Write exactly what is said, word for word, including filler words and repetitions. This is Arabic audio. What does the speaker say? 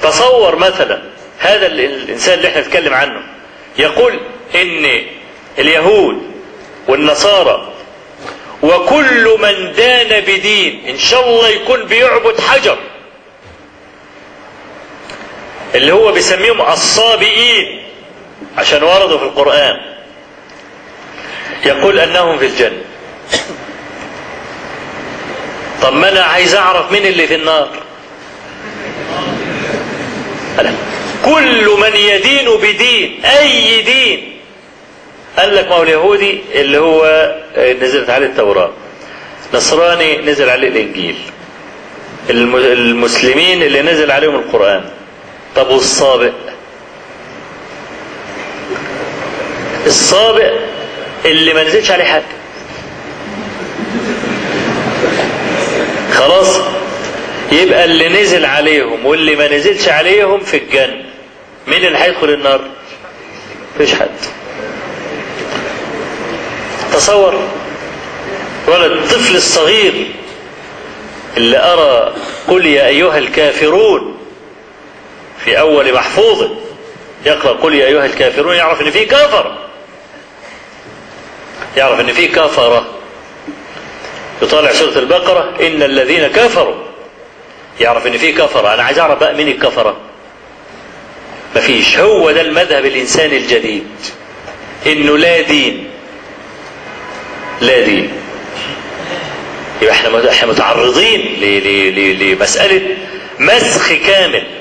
تصور مثلا هذا الإنسان اللي احنا نتكلم عنه يقول إن اليهود والنصارى وكل من دان بدين إن شاء الله يكون بيعبد حجر، اللي هو بيسميهم الصابئين عشان وردوا في القرآن، يقول أنهم في الجنة. طب ما أنا عايز أعرف مين اللي في النار. ألا. كل من يدين بدين، أي دين. قال لك ما هو اليهودي اللي هو نزلت عليه التوراة، نصراني نزل عليه الإنجيل، المسلمين اللي نزل عليهم القرآن. طب والصابئ؟ الصابئ اللي ما نزلش عليه حاجة، خلاص يبقى اللي نزل عليهم واللي ما نزلش عليهم في الجنة. مين اللي هيدخل النار؟ مفيش حد. تصور ولا الطفل الصغير اللي أرى قل يا أيها الكافرون في أول محفوظه، يقرأ قل يا أيها الكافرون، يعرف إن فيه كافر، يعرف إن فيه كافرة. يطالع سورة البقرة إن الذين كفروا، يعرف إن فيه كفرة. أنا عايز أعرف بقى مين الكفرة. مفيش. هو ده المذهب الإنساني الجديد، إنه لا دين، لا دين. يبقى احنا احنا متعرضين لمسألة مسخ كامل